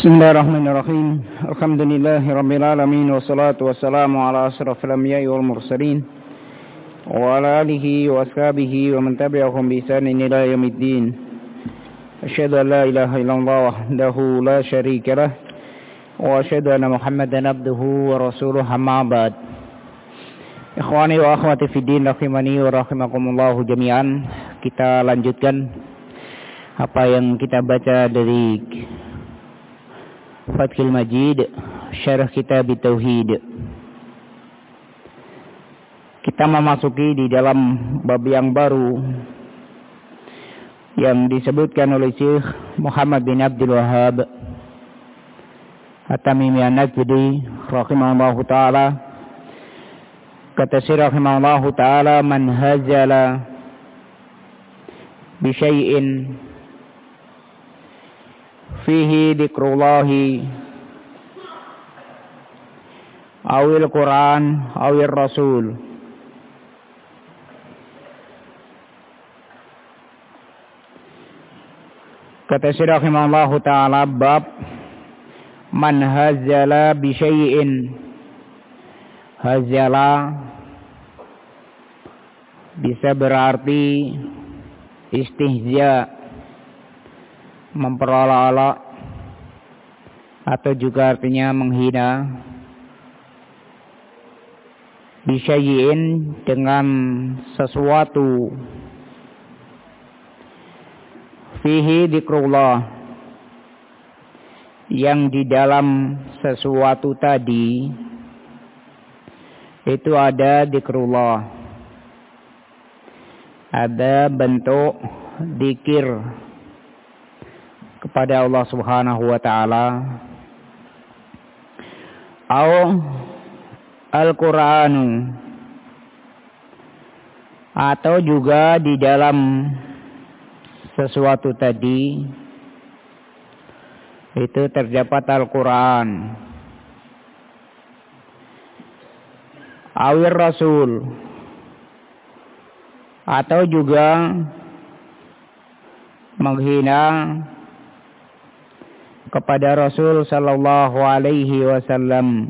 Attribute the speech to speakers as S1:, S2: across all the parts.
S1: Bismillahirrahmanirrahim. Alhamdulillahirrabbilalamin. Wassalatu wassalamu ala asrafil anbiya'i wal mursalin wa ala alihi wa ashabihi wa man tabi'ahum bi ihsanin ila yaumiddin. Asyhadu an la ilaha illallah wahdahu la syarika lah wa asyhadu anna Muhammadan abduhu wa rasuluhu, amma ba'd. Ikhwani wa akhwati fid din, rahimani wa rahimakumullah jami'an. Kita lanjutkan apa yang kita baca dari Fathul Majid, syarah kitab Tauhid. Kita memasuki di dalam bab yang baru yang disebutkan oleh Syekh Muhammad bin Abdul Wahhab At-Tamimi An-Najdi rahimahullahu taala. Kata Syekh rahimahullahu taala, man hazala bi syai'in fihi dzikrullahi awil Quran awil Rasul. Kata Syekh rahimahullahu taala, bab man hazala bi syai'in. Hazala bisa berarti istihza, memperolok-olok, atau juga artinya menghina. Bisyai'in, dengan sesuatu. Fihi dzikrullah, yang di dalam sesuatu tadi itu ada dzikrullah, ada bentuk dzikir kepada Allah Subhanahu wa taala, au Al-Qur'anu, atau juga di dalam sesuatu tadi itu terdapat Al-Qur'an, awir Rasul, atau juga menghina kepada Rasul sallallahu alaihi wasallam.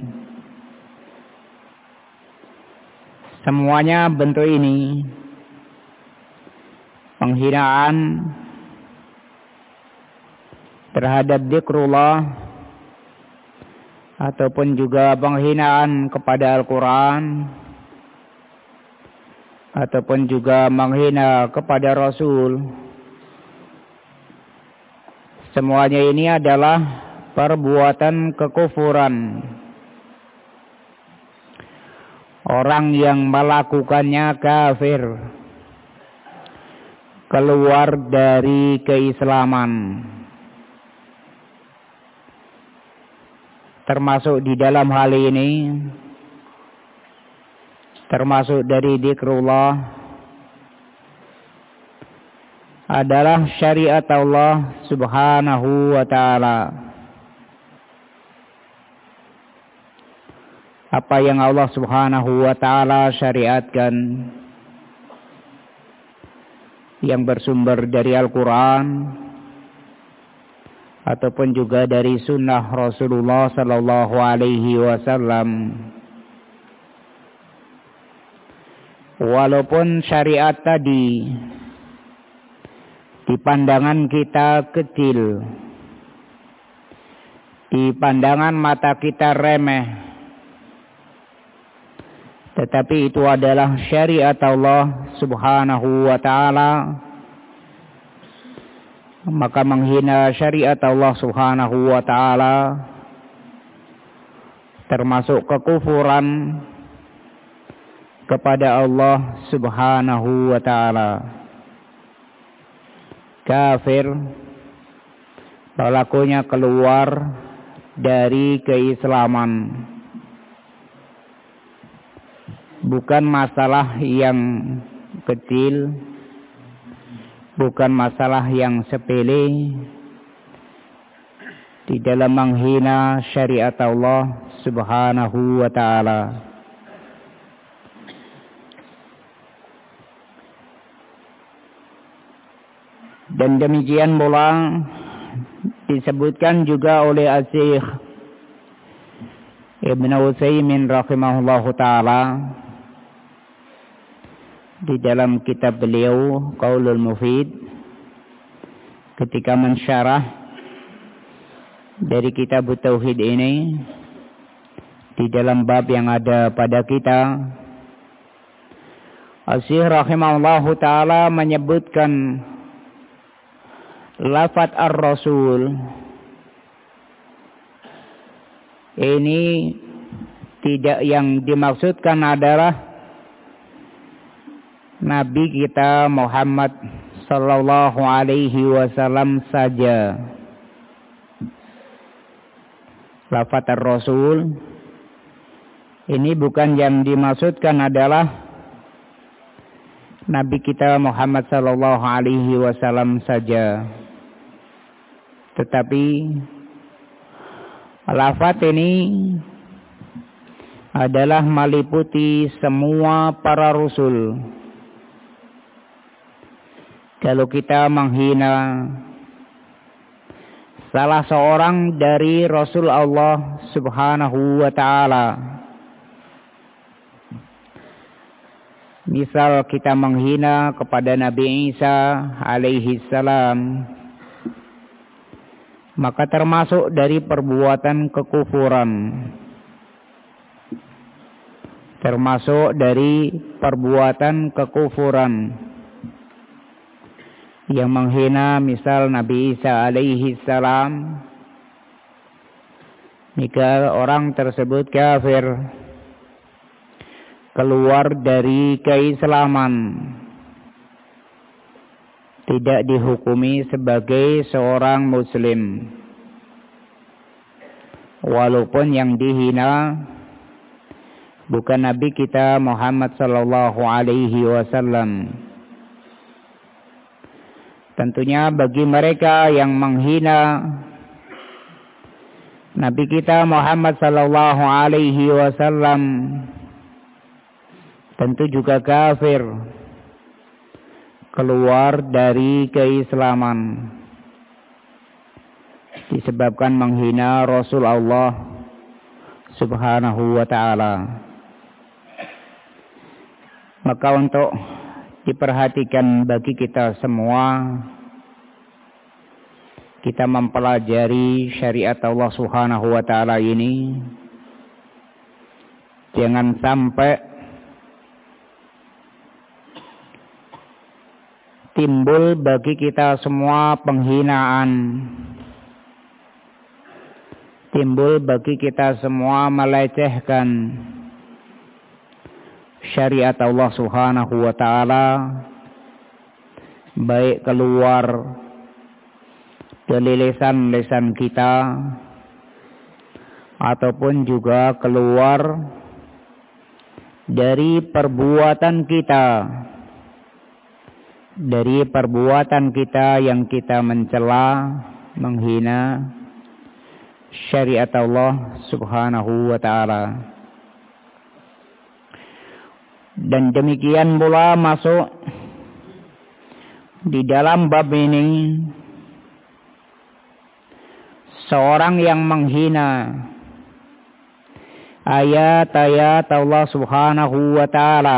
S1: Semuanya bentuk ini penghinaan terhadap dzikrullah ataupun juga penghinaan kepada Al-Qur'an ataupun juga menghina kepada Rasul. Semuanya ini adalah perbuatan kekufuran. Orang yang melakukannya kafir, keluar dari keislaman. Termasuk di dalam hal ini, termasuk dari dzikrullah, adalah syariat Allah Subhanahu wa taala. Apa yang Allah Subhanahu wa taala syariatkan yang bersumber dari Al-Qur'an ataupun juga dari sunnah Rasulullah sallallahu alaihi wasallam. Walaupun syariat tadi di pandangan kita kecil, di pandangan mata kita remeh, tetapi itu adalah syariat Allah Subhanahu wa ta'ala. Maka menghina syariat Allah Subhanahu wa ta'ala termasuk kekufuran kepada Allah Subhanahu wa ta'ala. Kafir, pelakunya keluar dari keislaman. Bukan masalah yang kecil, bukan masalah yang sepele di dalam menghina syariat Allah Subhanahu wa ta'ala. Dan demikian pula disebutkan juga oleh Asy-Syaikh Ibnu Utsaimin rahimahullahu taala di dalam kitab beliau Qaulul Mufid ketika mensyarah dari kitab Tauhid ini di dalam bab yang ada pada kita. Asy-Syaikh rahimahullahu taala menyebutkan lafaz ar-rasul ini tidak yang dimaksudkan adalah Nabi kita Muhammad sallallahu alaihi wasallam saja. Lafaz ar-rasul ini bukan yang dimaksudkan adalah Nabi kita Muhammad sallallahu alaihi wasallam saja. Tetapi lafaz ini adalah meliputi semua para rasul. Kalau kita menghina salah seorang dari Rasul Allah Subhanahu wa ta'ala, misal kita menghina kepada Nabi Isa alaihi salam, maka termasuk dari perbuatan kekufuran. Termasuk dari perbuatan kekufuran. Yang menghina misal Nabi Isa alaihi salam, jika orang tersebut kafir, keluar dari keislaman, tidak dihukumi sebagai seorang muslim. Walaupun yang dihina bukan Nabi kita Muhammad sallallahu alaihi wasallam. Tentunya bagi mereka yang menghina Nabi kita Muhammad sallallahu alaihi wasallam, tentu juga kafir, keluar dari keislaman disebabkan menghina Rasul Allah Subhanahu wa ta'ala. Maka untuk diperhatikan bagi kita semua, kita mempelajari syariat Allah Subhanahu wa ta'ala ini, jangan sampai timbul bagi kita semua penghinaan, timbul bagi kita semua melecehkan syariat Allah Subhanahu wa ta'ala, baik keluar dari lisan kita ataupun juga keluar dari perbuatan kita, dari perbuatan kita yang kita mencela, menghina syariat Allah Subhanahu wa ta'ala. Dan demikian pula masuk di dalam bab ini seorang yang menghina ayat-ayat Allah Subhanahu wa ta'ala,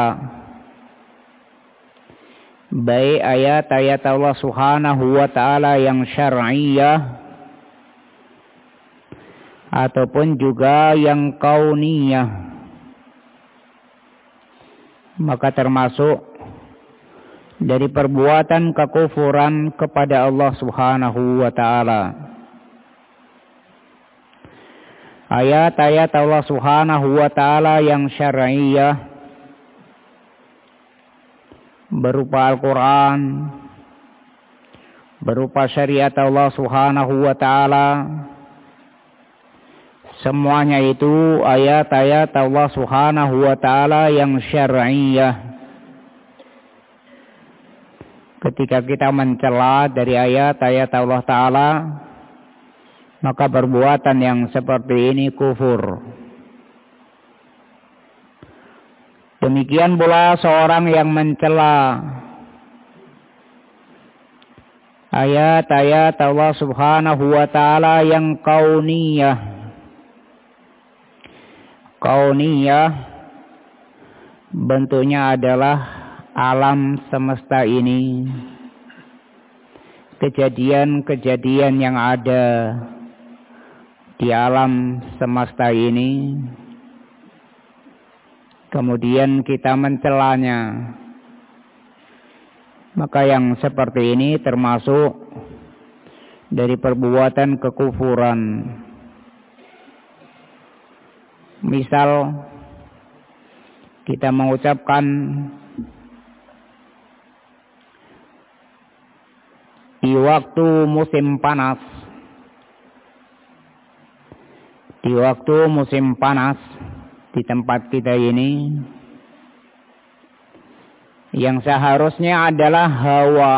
S1: baik ayat-ayat Allah Subhanahu wa ta'ala yang syar'iyah ataupun juga yang kauniyah, maka termasuk dari perbuatan kekufuran kepada Allah Subhanahu wa ta'ala. Ayat-ayat Allah Subhanahu wa ta'ala yang syar'iyah berupa Al-Quran, berupa syariat Allah Subhanahu wa ta'ala, semuanya itu ayat-ayat Allah Subhanahu wa ta'ala yang syar'iyah. Ketika kita mencela dari ayat-ayat Allah ta'ala, maka perbuatan yang seperti ini kufur. Demikian pula seorang yang mencela ayat-ayat Allah Subhanahu wa Ta'ala yang kauniyah. Kauniyah bentuknya adalah alam semesta ini, kejadian-kejadian yang ada di alam semesta ini, kemudian kita mencelanya. Maka yang seperti ini termasuk dari perbuatan kekufuran. Misal kita mengucapkan di waktu musim panas, di waktu musim panas di tempat kita ini, yang seharusnya adalah hawa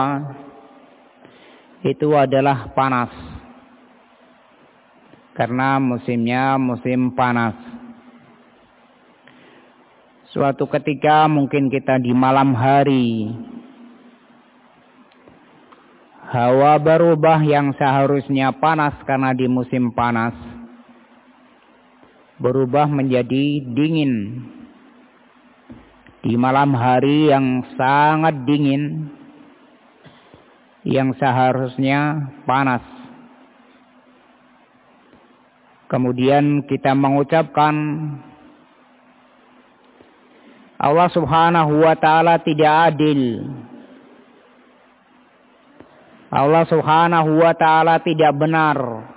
S1: itu adalah panas, karena musimnya musim panas. Suatu ketika mungkin kita di malam hari, hawa berubah yang seharusnya panas karena di musim panas, berubah menjadi dingin. Di malam hari yang sangat dingin, yang seharusnya panas. Kemudian kita mengucapkan Allah Subhanahu wa Ta'ala tidak adil. Allah Subhanahu wa Ta'ala tidak benar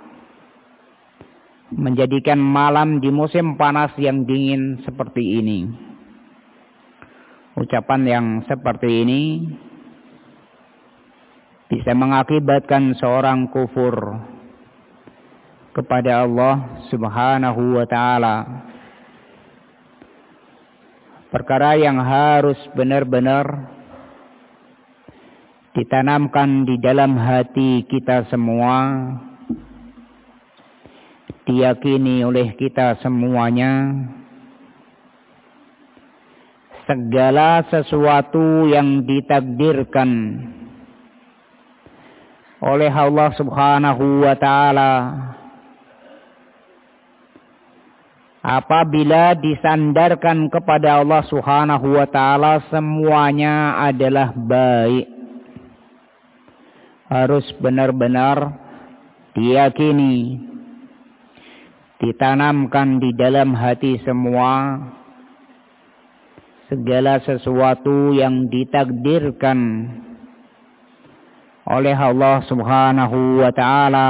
S1: menjadikan malam di musim panas yang dingin seperti ini. Ucapan yang seperti ini bisa mengakibatkan seorang kufur kepada Allah Subhanahu wa Ta'ala. Perkara yang harus benar-benar ditanamkan di dalam hati kita semua, diyakini oleh kita semuanya. Segala sesuatu yang ditakdirkan oleh Allah Subhanahu wa Ta'ala, apabila disandarkan kepada Allah Subhanahu wa Ta'ala, semuanya adalah baik. Harus benar-benar diyakini, ditanamkan di dalam hati semua. Segala sesuatu yang ditakdirkan oleh Allah Subhanahu wa Ta'ala,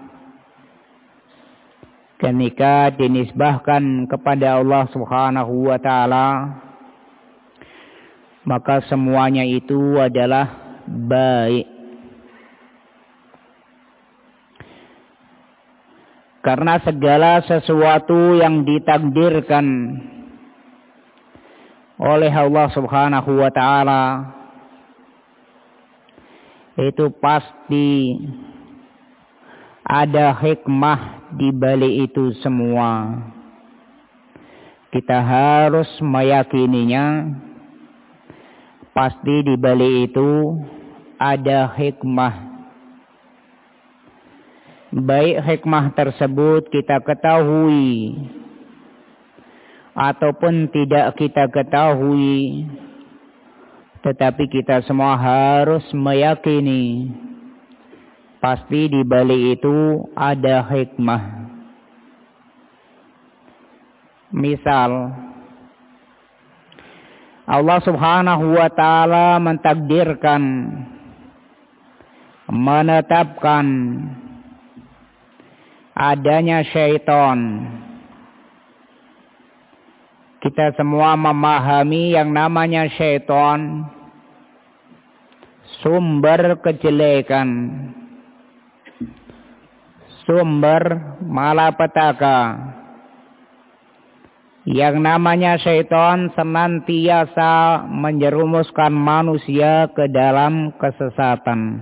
S1: ketika dinisbahkan kepada Allah Subhanahu wa Ta'ala, maka semuanya itu adalah baik. Karena segala sesuatu yang ditakdirkan oleh Allah Subhanahu wa Ta'ala itu pasti ada hikmah di balik itu semua. Kita harus meyakininya, pasti di balik itu ada hikmah. Baik hikmah tersebut kita ketahui ataupun tidak kita ketahui, tetapi kita semua harus meyakini pasti di balik itu ada hikmah. Misal, Allah Subhanahu wa Ta'ala mentakdirkan, menetapkan adanya syaitan. Kita semua memahami yang namanya syaitan sumber kejelekan, sumber malapetaka. Yang namanya syaitan senantiasa menjerumuskan manusia ke dalam kesesatan.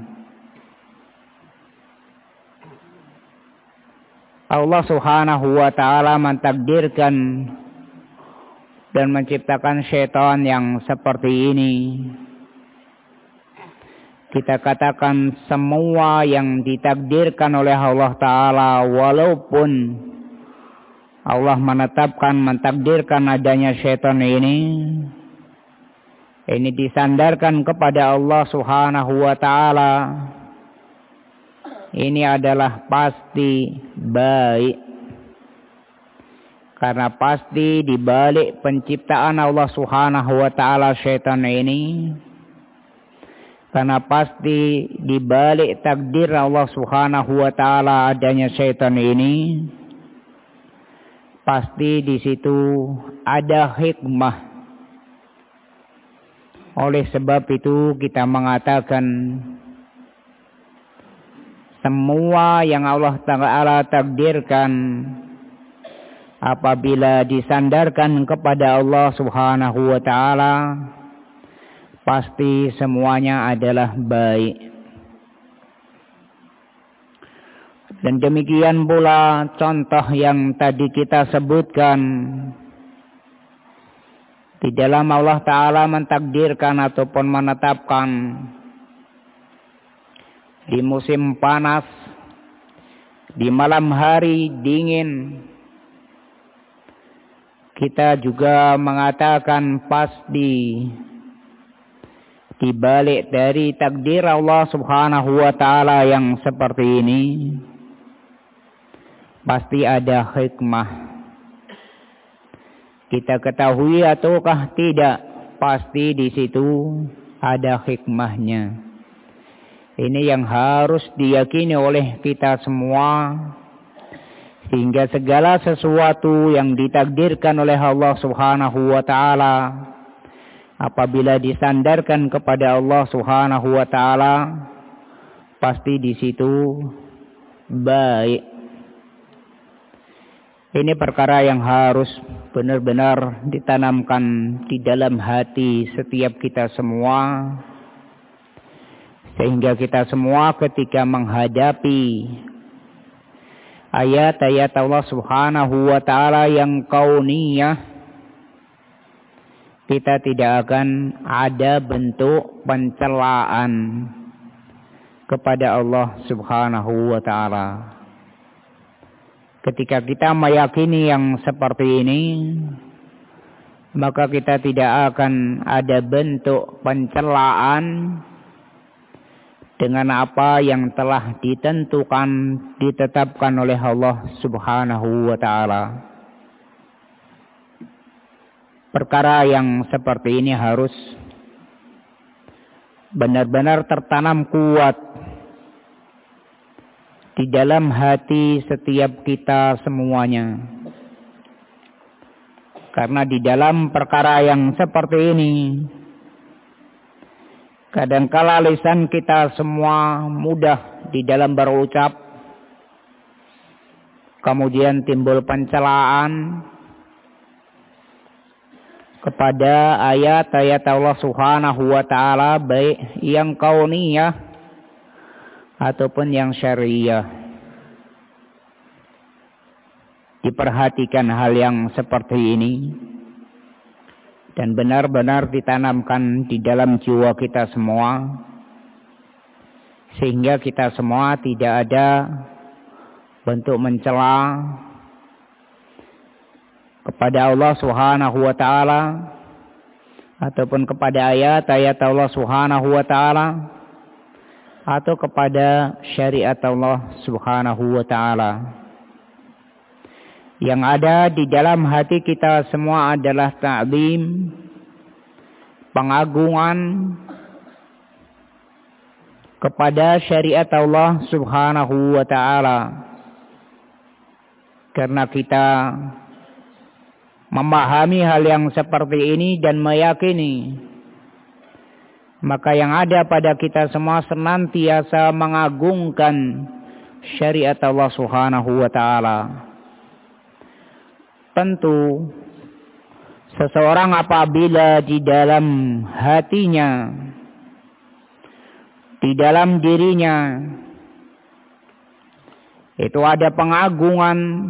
S1: Allah Subhanahu wa Ta'ala mentakdirkan dan menciptakan syaitan yang seperti ini kita katakan semua yang ditakdirkan oleh Allah Ta'ala, walaupun Allah mentakdirkan adanya syaitan ini disandarkan kepada Allah Subhanahu wa Ta'ala. Ini adalah pasti baik. Karena pasti di balik penciptaan Allah Subhanahu wa Ta'ala syaitan ini, karena pasti di balik takdir Allah Subhanahu wa Ta'ala adanya syaitan ini, pasti di situ ada hikmah. Oleh sebab itu kita mengatakan semua yang Allah Ta'ala takdirkan apabila disandarkan kepada Allah Subhanahu wa Ta'ala, pasti semuanya adalah baik. Dan demikian pula contoh yang tadi kita sebutkan, di dalam Allah Ta'ala mentakdirkan ataupun menetapkan di musim panas, di malam hari dingin, kita juga mengatakan pasti di balik dari takdir Allah Subhanahu wa Ta'ala yang seperti ini, pasti ada hikmah. Kita ketahui ataukah tidak, pasti di situ ada hikmahnya. Ini yang harus diyakini oleh kita semua, sehingga segala sesuatu yang ditakdirkan oleh Allah Subhanahu wa Ta'ala, apabila disandarkan kepada Allah Subhanahu wa Ta'ala, pasti di situ baik. Ini perkara yang harus benar-benar ditanamkan di dalam hati setiap kita semua, sehingga kita semua ketika menghadapi ayat-ayat Allah Subhanahu wa Ta'ala yang kauniyah, kita tidak akan ada bentuk pencelaan kepada Allah Subhanahu wa Ta'ala. Ketika kita meyakini yang seperti ini, maka kita tidak akan ada bentuk pencelaan dengan apa yang telah ditentukan, ditetapkan oleh Allah Subhanahu wa Ta'ala. Perkara yang seperti ini harus benar-benar tertanam kuat di dalam hati setiap kita semuanya. Karena di dalam perkara yang seperti ini, kadangkala lisan kita semua mudah di dalam berucap, kemudian timbul pencelaan kepada ayat-ayat Allah Subhanahu wa Ta'ala, baik yang kauniyah ataupun yang syariah. Diperhatikan hal yang seperti ini dan benar-benar ditanamkan di dalam jiwa kita semua, sehingga kita semua tidak ada bentuk mencela kepada Allah Subhanahu wa Ta'ala ataupun kepada ayat-ayat Allah Subhanahu wa Ta'ala atau kepada syariat Allah Subhanahu wa Ta'ala. Yang ada di dalam hati kita semua adalah ta'zim, pengagungan kepada syariat Allah Subhanahu wa Ta'ala. Karena kita memahami hal yang seperti ini dan meyakini, maka yang ada pada kita semua senantiasa mengagungkan syariat Allah Subhanahu wa Ta'ala. Tentu seseorang apabila di dalam hatinya, di dalam dirinya itu ada pengagungan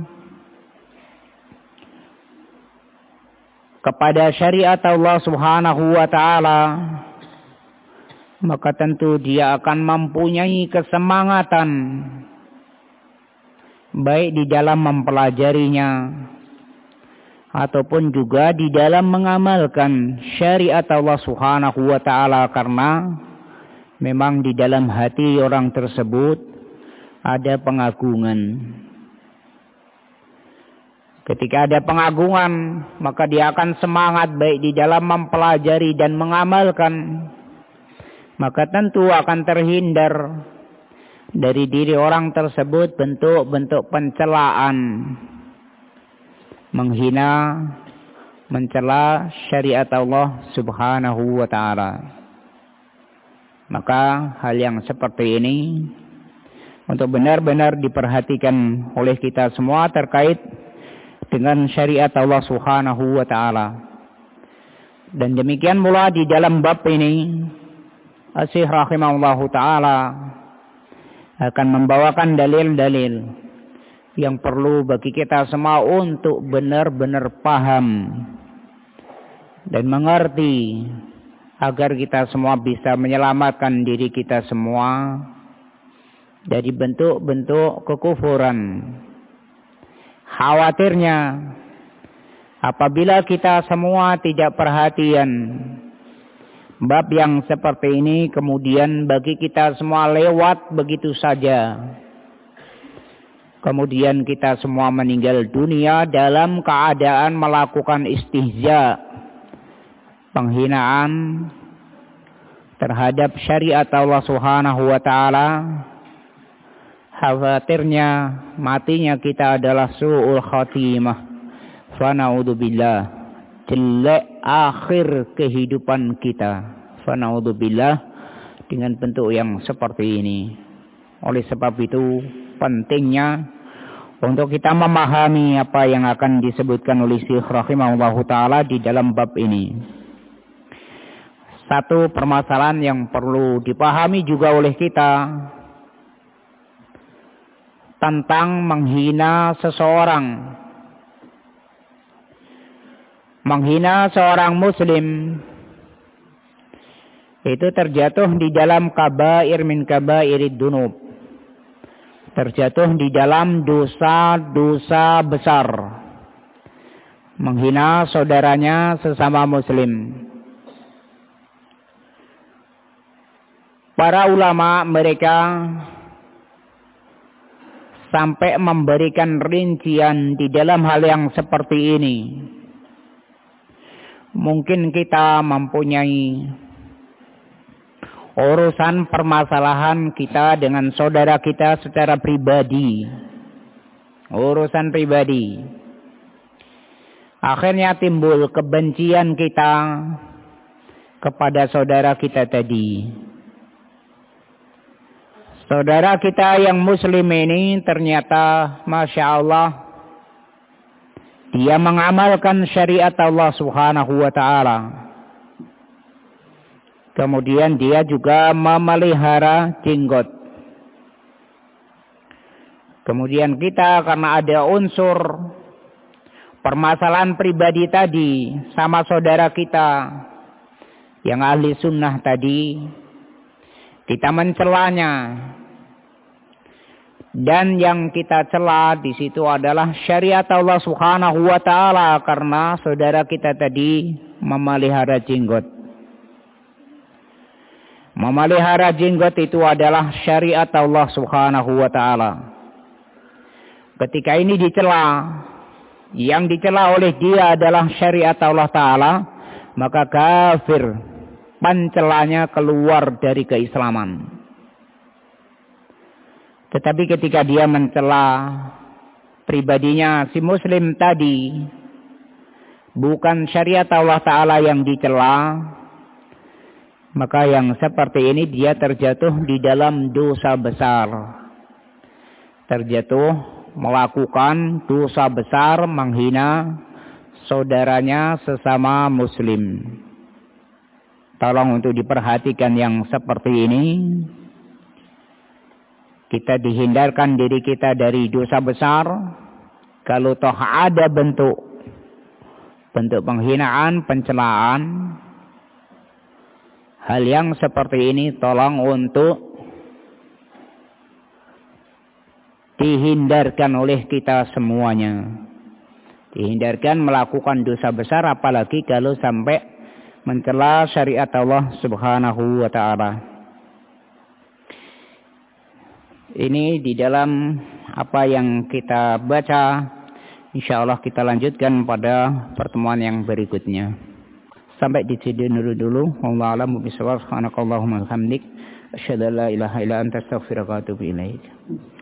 S1: kepada syariat Allah Subhanahu wa Ta'ala, maka tentu dia akan mempunyai kesemangatan baik di dalam mempelajarinya ataupun juga di dalam mengamalkan syariat Allah Subhanahu wa taala, karena memang di dalam hati orang tersebut ada pengagungan. Ketika ada pengagungan, maka dia akan semangat baik di dalam mempelajari dan mengamalkan. Maka tentu akan terhindar dari diri orang tersebut bentuk-bentuk pencelaan, menghina, mencela syariat Allah Subhanahu wa taala. Maka hal yang seperti ini untuk benar-benar diperhatikan oleh kita semua terkait dengan syariat Allah Subhanahu wa taala. Dan demikian pula di dalam bab ini Asy-Syaikh rahimahullahu taala akan membawakan dalil-dalil yang perlu bagi kita semua untuk benar-benar paham dan mengerti, agar kita semua bisa menyelamatkan diri kita semua dari bentuk-bentuk kekufuran. Khawatirnya apabila kita semua tidak perhatian, bab yang seperti ini kemudian bagi kita semua lewat begitu saja. Kemudian kita semua meninggal dunia dalam keadaan melakukan istihza, penghinaan terhadap syariat Allah Subhanahu wa taala. Khawatirnya matinya kita adalah su'ul khatimah. Fa naudzubillah, jelek akhir kehidupan kita. Fa naudzubillah, dengan bentuk yang seperti ini. Oleh sebab itu pentingnya untuk kita memahami apa yang akan disebutkan oleh Syekh rahimahullahu taala di dalam bab ini. Satu permasalahan yang perlu dipahami juga oleh kita tentang menghina seseorang. Menghina seorang muslim itu terjatuh di dalam kabair min kabairid dunub, terjatuh di dalam dosa-dosa besar. Menghina saudaranya sesama muslim. Para ulama mereka sampai memberikan rincian di dalam hal yang seperti ini. Mungkin kita mempunyai urusan permasalahan kita dengan saudara kita secara pribadi. Urusan pribadi. Akhirnya timbul kebencian kita kepada saudara kita tadi. Saudara kita yang muslim ini ternyata Masya Allah, dia mengamalkan syariat Allah Subhanahu wa ta'ala. Kemudian dia juga memelihara jenggot. Kemudian kita karena ada unsur permasalahan pribadi tadi sama saudara kita yang ahli sunnah tadi, kita mencelanya. Dan yang kita cela di situ adalah syariat Allah Subhanahu wa taala, karena saudara kita tadi memelihara jenggot. Memelihara jenggot itu adalah syariat Allah Subhanahu wa taala. Ketika ini dicela, yang dicela oleh dia adalah syariat Allah taala, maka kafir, pencelanya keluar dari keislaman. Tetapi ketika dia mencela pribadinya si muslim tadi, bukan syariat Allah Ta'ala yang dicela, maka yang seperti ini dia terjatuh di dalam dosa besar. Terjatuh melakukan dosa besar, menghina saudaranya sesama muslim. Tolong untuk diperhatikan yang seperti ini. Kita dihindarkan diri kita dari dosa besar. Kalau toh ada bentuk penghinaan, pencelaan, hal yang seperti ini tolong untuk dihindarkan oleh kita semuanya. Dihindarkan melakukan dosa besar, apalagi kalau sampai mencela syariat Allah Subhanahu wa ta'ala. Ini di dalam apa yang kita baca, insya Allah kita lanjutkan pada pertemuan yang berikutnya. Sampai di sini dulu. Wallahu a'lam bishawab. Subhanakallahumma wa bihamdik, asyhadu an la ilaha illa anta, astaghfiruka wa atubu ilaik.